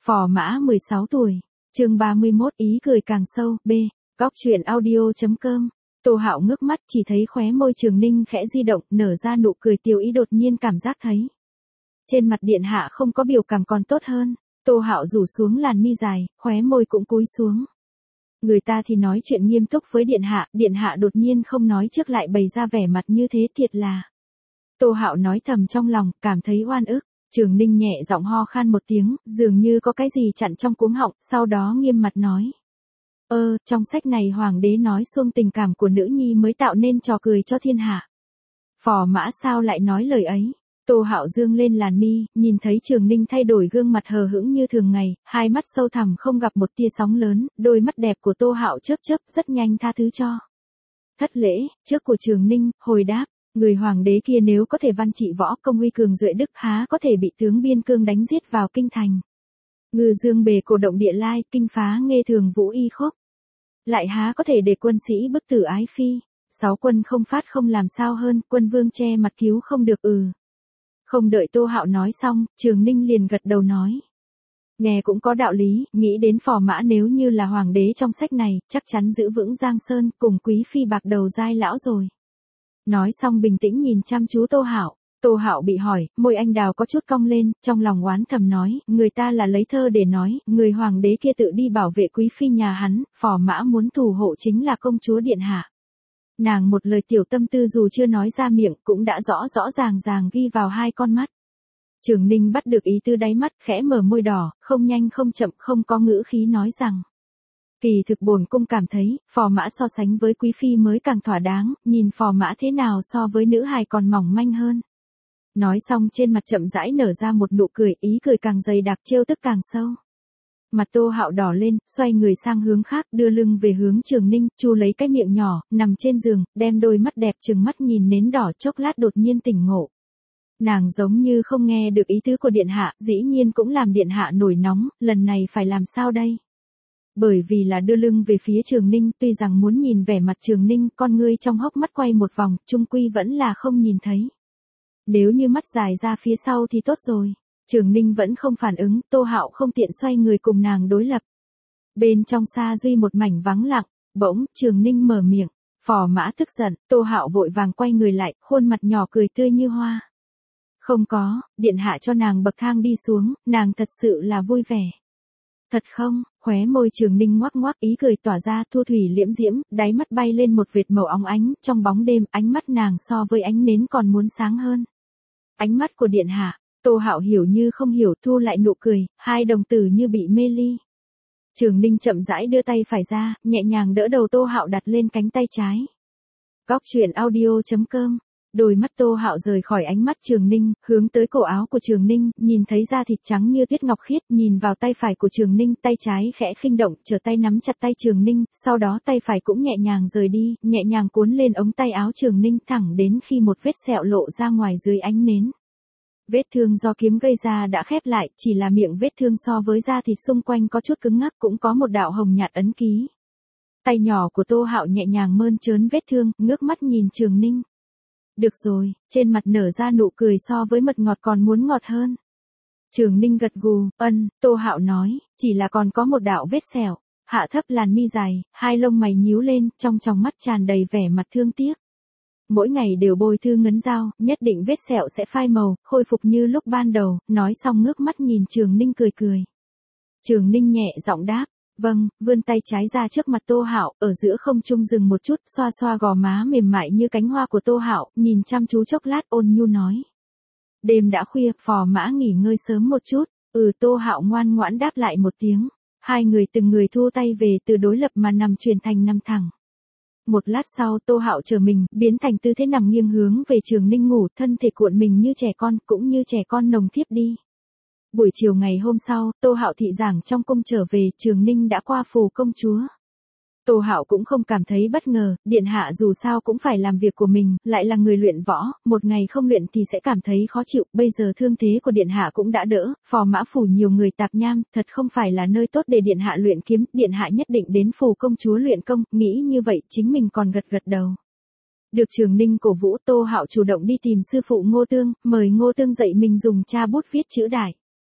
Phò Mã 16 tuổi. Chương 31 ý cười càng sâu. B. Góc truyện audio.com. Tô Hạo ngước mắt chỉ thấy khóe môi Trường Ninh khẽ di động, nở ra nụ cười tiêu ý, đột nhiên cảm giác thấy trên mặt điện hạ không có biểu cảm còn tốt hơn. Tô Hạo rủ xuống làn mi dài, khóe môi cũng cúi xuống. Người ta thì nói chuyện nghiêm túc với điện hạ đột nhiên không nói trước lại bày ra vẻ mặt như thế, thiệt là. Tô Hạo nói thầm trong lòng, cảm thấy oan ức. Trường Ninh nhẹ giọng ho khan một tiếng, dường như có cái gì chặn trong cuống họng, sau đó nghiêm mặt nói. Trong sách này hoàng đế nói xuông tình cảm của nữ nhi mới tạo nên trò cười cho thiên hạ. Phò Mã sao lại nói lời ấy? Tô Hạo dương lên làn mi, nhìn thấy Trường Ninh thay đổi gương mặt hờ hững như thường ngày, hai mắt sâu thẳm không gặp một tia sóng lớn, đôi mắt đẹp của Tô Hạo chớp chớp, rất nhanh tha thứ cho. Thất lễ, trước của Trường Ninh, hồi đáp, người hoàng đế kia nếu có thể văn trị võ công uy cường duệ đức, há có thể bị tướng biên cương đánh giết vào kinh thành. Ngư dương bề cổ động địa lai, kinh phá nghê thường vũ y khốc. Lại há có thể để quân sĩ bức tử ái phi. 6 quân không phát không làm sao hơn, quân vương che mặt cứu không được. Không đợi Tô Hạo nói xong, Trường Ninh liền gật đầu nói. Nghe cũng có đạo lý, nghĩ đến Phò Mã nếu như là hoàng đế trong sách này, chắc chắn giữ vững Giang Sơn, cùng quý phi bạc đầu giai lão rồi. Nói xong bình tĩnh nhìn chăm chú Tô Hạo. Tô Hạo bị hỏi, môi anh đào có chút cong lên, trong lòng oán thầm nói, người ta là lấy thơ để nói, người hoàng đế kia tự đi bảo vệ quý phi nhà hắn, Phò Mã muốn thủ hộ chính là công chúa điện hạ. Nàng một lời tiểu tâm tư dù chưa nói ra miệng, cũng đã rõ ràng ghi vào hai con mắt. Trường Ninh bắt được ý tư đáy mắt, khẽ mở môi đỏ, không nhanh không chậm, không có ngữ khí nói rằng. Kỳ thực bổn cung cảm thấy, Phò Mã so sánh với quý phi mới càng thỏa đáng, nhìn Phò Mã thế nào so với nữ hài còn mỏng manh hơn. Nói xong trên mặt chậm rãi nở ra một nụ cười, ý cười càng dày đặc, trêu tức càng sâu. Mặt Tô Hạo đỏ lên, xoay người sang hướng khác, đưa lưng về hướng Trường Ninh, chu lấy cái miệng nhỏ, nằm trên giường, đem đôi mắt đẹp trừng mắt nhìn nến đỏ, chốc lát đột nhiên tỉnh ngộ. Nàng giống như không nghe được ý tứ của điện hạ, dĩ nhiên cũng làm điện hạ nổi nóng, lần này phải làm sao đây? Bởi vì là đưa lưng về phía Trường Ninh, tuy rằng muốn nhìn vẻ mặt Trường Ninh, con ngươi trong hốc mắt quay một vòng, chung quy vẫn là không nhìn thấy. Nếu như mắt dài ra phía sau thì tốt rồi. Trường Ninh vẫn không phản ứng, Tô Hạo không tiện xoay người cùng nàng đối lập. Bên trong xa duy một mảnh vắng lặng, bỗng, Trường Ninh mở miệng. Phò Mã tức giận, Tô Hạo vội vàng quay người lại, khuôn mặt nhỏ cười tươi như hoa. Không có, điện hạ cho nàng bậc thang đi xuống, nàng thật sự là vui vẻ. Thật không? Khóe môi Trường Ninh ngoác ngoác, ý cười tỏa ra, thu thủy liễm diễm, đáy mắt bay lên một vệt màu óng ánh, trong bóng đêm, ánh mắt nàng so với ánh nến còn muốn sáng hơn. Ánh mắt của điện hạ. Tô Hạo hiểu như không hiểu, thu lại nụ cười, hai đồng tử như bị mê ly. Trường Ninh chậm rãi đưa tay phải ra, nhẹ nhàng đỡ đầu Tô Hạo đặt lên cánh tay trái. Góc truyện audio.com. Đôi mắt Tô Hạo rời khỏi ánh mắt Trường Ninh, hướng tới cổ áo của Trường Ninh, nhìn thấy da thịt trắng như tuyết ngọc khiết, nhìn vào tay phải của Trường Ninh, tay trái khẽ khinh động, trở tay nắm chặt tay Trường Ninh, sau đó tay phải cũng nhẹ nhàng rời đi, nhẹ nhàng cuốn lên ống tay áo Trường Ninh, thẳng đến khi một vết sẹo lộ ra ngoài dưới ánh nến. Vết thương do kiếm gây ra đã khép lại, chỉ là miệng vết thương so với da thịt xung quanh có chút cứng ngắc, cũng có một đạo hồng nhạt ấn ký. Tay nhỏ của Tô Hạo nhẹ nhàng mơn trớn vết thương, ngước mắt nhìn Trường Ninh. Được rồi, trên mặt nở ra nụ cười so với mật ngọt còn muốn ngọt hơn. Trường Ninh gật gù, Tô Hạo nói, chỉ là còn có một đạo vết sẹo. Hạ thấp làn mi dài, hai lông mày nhíu lên, trong tròng mắt tràn đầy vẻ mặt thương tiếc. Mỗi ngày đều bôi thư ngấn dao, nhất định vết sẹo sẽ phai màu, khôi phục như lúc ban đầu, nói xong ngước mắt nhìn Trường Ninh cười cười. Trường Ninh nhẹ giọng đáp, vâng, vươn tay trái ra trước mặt Tô Hạo, ở giữa không trung dừng một chút, xoa xoa gò má mềm mại như cánh hoa của Tô Hạo, nhìn chăm chú chốc lát ôn nhu nói. Đêm đã khuya, Phò Mã nghỉ ngơi sớm một chút, Tô Hạo ngoan ngoãn đáp lại một tiếng, hai người từng người thu tay về từ đối lập mà nằm chuyển thành nằm thẳng. Một lát sau Tô Hạo trở mình, biến thành tư thế nằm nghiêng hướng về Trường Ninh ngủ, thân thể cuộn mình như trẻ con, cũng như trẻ con nồng thiếp đi. Buổi chiều ngày hôm sau, Tô Hạo thị giảng trong cung trở về, Trường Ninh đã qua phủ công chúa. Tô Hạo cũng không cảm thấy bất ngờ, điện hạ dù sao cũng phải làm việc của mình, lại là người luyện võ, một ngày không luyện thì sẽ cảm thấy khó chịu, bây giờ thương thế của điện hạ cũng đã đỡ, Phò Mã phủ nhiều người tạp nham, thật không phải là nơi tốt để điện hạ luyện kiếm, điện hạ nhất định đến phủ công chúa luyện công, nghĩ như vậy chính mình còn gật gật đầu. Được Trường Ninh cổ vũ, Tô Hạo chủ động đi tìm sư phụ Ngô Tương, mời Ngô Tương dạy mình dùng cha bút viết chữ đại.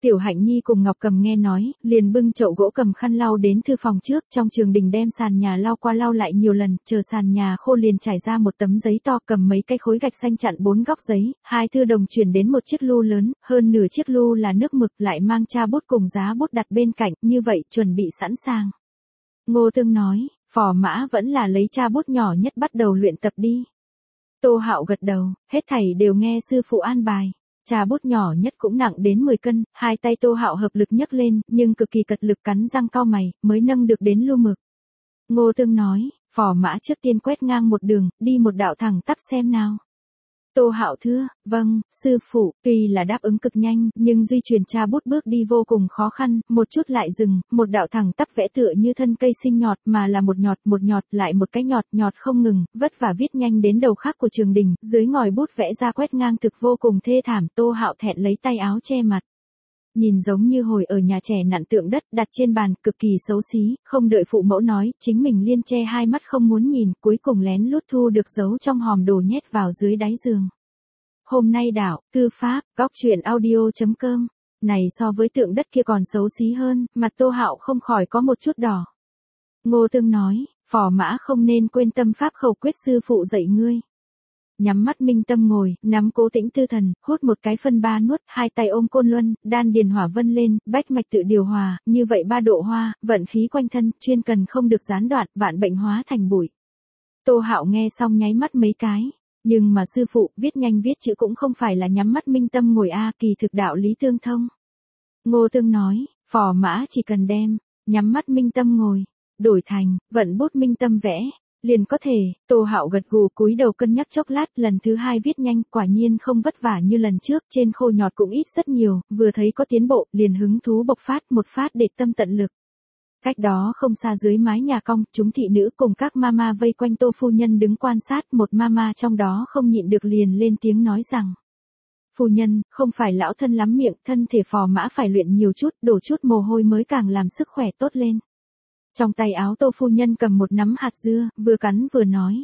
Tiểu Hạnh Nhi cùng Ngọc Cầm nghe nói, liền bưng chậu gỗ cầm khăn lau đến thư phòng trước, trong Trường Đình đem sàn nhà lau qua lau lại nhiều lần, chờ sàn nhà khô liền trải ra một tấm giấy to, cầm mấy cái khối gạch xanh chặn 4 góc giấy, 2 thư đồng chuyển đến một chiếc lu lớn, hơn nửa chiếc lu là nước mực, lại mang cha bút cùng giá bút đặt bên cạnh, như vậy chuẩn bị sẵn sàng. Ngô Tương nói, Phò Mã vẫn là lấy cha bút nhỏ nhất bắt đầu luyện tập đi. Tô Hạo gật đầu, hết thảy đều nghe sư phụ an bài. Trà bút nhỏ nhất cũng nặng đến 10 cân, hai tay Tô Hạo hợp lực nhấc lên, nhưng cực kỳ cật lực cắn răng cau mày, mới nâng được đến lu mực. Ngô Tương nói, Phò Mã trước tiên quét ngang một đường, đi một đạo thẳng tắp xem nào. Tô Hạo thưa, vâng, sư phụ, tuy là đáp ứng cực nhanh, nhưng duy truyền trà bút bước đi vô cùng khó khăn, một chút lại dừng, một đạo thẳng tắp vẽ tựa như thân cây sinh nhọt mà là một nhọt lại một cái nhọt không ngừng, vất vả viết nhanh đến đầu khác của Trường Đình, dưới ngòi bút vẽ ra quét ngang thực vô cùng thê thảm. Tô Hạo thẹn lấy tay áo che mặt. Nhìn giống như hồi ở nhà trẻ nặn tượng đất đặt trên bàn, cực kỳ xấu xí, không đợi phụ mẫu nói, chính mình liên che hai mắt không muốn nhìn, cuối cùng lén lút thu được giấu trong hòm đồ nhét vào dưới đáy giường. Hôm nay đảo, thư pháp, góc truyện audio.com, này so với tượng đất kia còn xấu xí hơn, mặt Tô Hạo không khỏi có một chút đỏ. Ngô Tương nói, Phò Mã không nên quên tâm pháp khẩu quyết sư phụ dạy ngươi. Nhắm mắt minh tâm ngồi, nắm Cố Tĩnh Tư Thần, hút một cái phân ba nuốt, hai tay ôm côn luân, đan điền hỏa vân lên, bách mạch tự điều hòa, như vậy 3 độ hoa, vận khí quanh thân, chuyên cần không được gián đoạn, vạn bệnh hóa thành bụi. Tô Hạo nghe xong nháy mắt mấy cái, nhưng mà sư phụ, viết nhanh viết chữ cũng không phải là nhắm mắt minh tâm ngồi kỳ thực đạo lý tương thông. Ngô Tương nói, Phò Mã chỉ cần đem, nhắm mắt minh tâm ngồi, đổi thành, vận bút minh tâm vẽ. Liền có thể. Tô Hạo gật gù cúi đầu cân nhắc chốc lát, lần thứ 2 viết nhanh, quả nhiên không vất vả như lần trước, trên khô nhọt cũng ít rất nhiều, vừa thấy có tiến bộ, liền hứng thú bộc phát, một phát để tâm tận lực. Cách đó không xa dưới mái nhà cong, chúng thị nữ cùng các mama vây quanh Tô phu nhân đứng quan sát, một mama trong đó không nhịn được liền lên tiếng nói rằng: Phu nhân, không phải lão thân lắm miệng, thân thể Phò Mã phải luyện nhiều chút, đổ chút mồ hôi mới càng làm sức khỏe tốt lên. Trong tay áo Tô phu nhân cầm một nắm hạt dưa, vừa cắn vừa nói.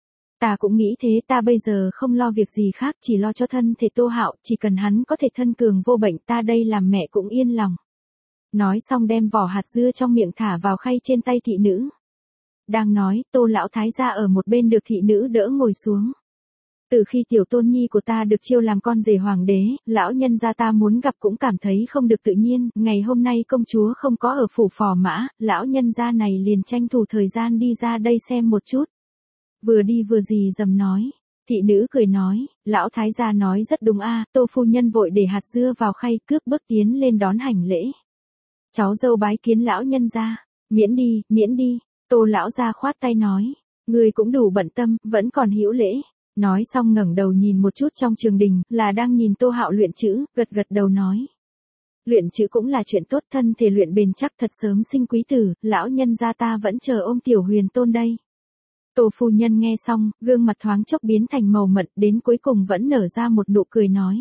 Ta cũng nghĩ thế, ta bây giờ không lo việc gì khác, chỉ lo cho thân thể Tô Hạo, chỉ cần hắn có thể thân cường vô bệnh, ta đây làm mẹ cũng yên lòng. Nói xong đem vỏ hạt dưa trong miệng thả vào khay trên tay thị nữ. Đang nói, Tô lão thái gia ở một bên được thị nữ đỡ ngồi xuống. Từ khi tiểu tôn nhi của ta được chiêu làm con rể hoàng đế, lão nhân gia ta muốn gặp cũng cảm thấy không được tự nhiên, ngày hôm nay công chúa không có ở phủ Phò Mã, lão nhân gia này liền tranh thủ thời gian đi ra đây xem một chút. Vừa đi vừa gì dầm nói. Thị nữ cười nói, lão thái gia nói rất đúng Tô phu nhân vội để hạt dưa vào khay, cướp bước tiến lên đón hành lễ. Cháu dâu bái kiến lão nhân gia. Miễn đi, Tô lão gia khoát tay nói, người cũng đủ bận tâm, vẫn còn hữu lễ. Nói xong ngẩng đầu nhìn một chút trong Trường Đình, là đang nhìn Tô Hạo luyện chữ, gật đầu nói. Luyện chữ cũng là chuyện tốt, thân thể luyện bền chắc thật sớm sinh quý tử, lão nhân gia ta vẫn chờ ôm tiểu huyền tôn đây. Tô phu nhân nghe xong, gương mặt thoáng chốc biến thành màu mận, đến cuối cùng vẫn nở ra một nụ cười nói.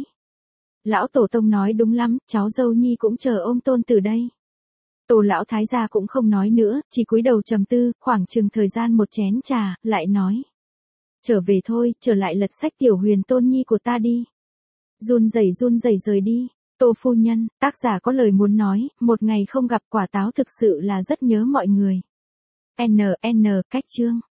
Lão tổ tông nói đúng lắm, cháu dâu nhi cũng chờ ôm tôn từ đây. Tô lão thái gia cũng không nói nữa, chỉ cúi đầu trầm tư, khoảng chừng thời gian một chén trà, lại nói. Trở về thôi, trở lại lật sách tiểu huyền tôn nhi của ta đi. Run rẩy rời đi. Tô phu nhân, tác giả có lời muốn nói, một ngày không gặp quả táo thực sự là rất nhớ mọi người. N. Cách chương.